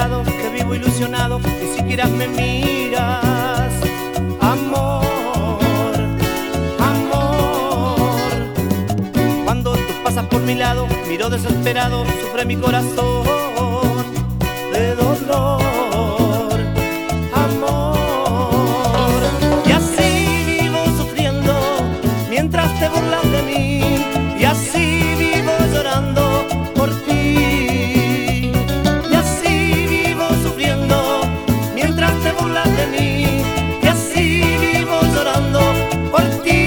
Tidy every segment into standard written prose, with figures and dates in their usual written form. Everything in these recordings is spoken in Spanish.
desesperado, que vivo ilusionado, ni siquiera me miras. Amor, amor, cuando tú pasas por mi lado, miro desesperado, sufre mi corazón de dolor. Amor, y así vivo sufriendo mientras te burlas de mí, y así vivo llorando por ti, y así vivo sufriendo mientras te burlas de mí, y así vivo llorando por ti.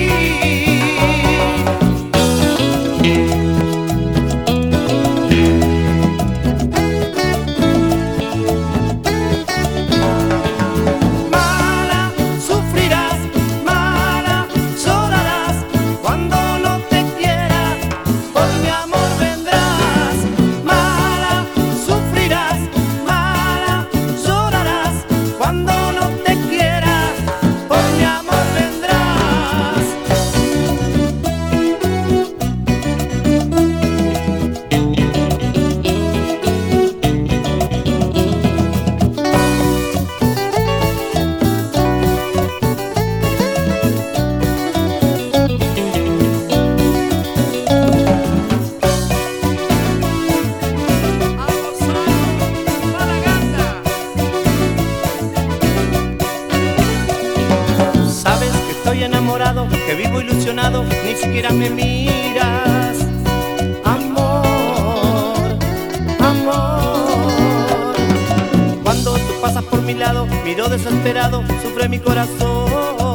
Mala, sufrirás, mala, llorarás cuando no te quiera, por mi amor vendrás. Mala, sufrirás, mala, llorarás cuando no te quiera, por mi amor vendrás. Sabes que estoy enamorado, que vivo ilusionado, ni siquiera me miras. Amor, amor, cuando tú pasas por mi lado, miro desesperado, sufre mi corazón.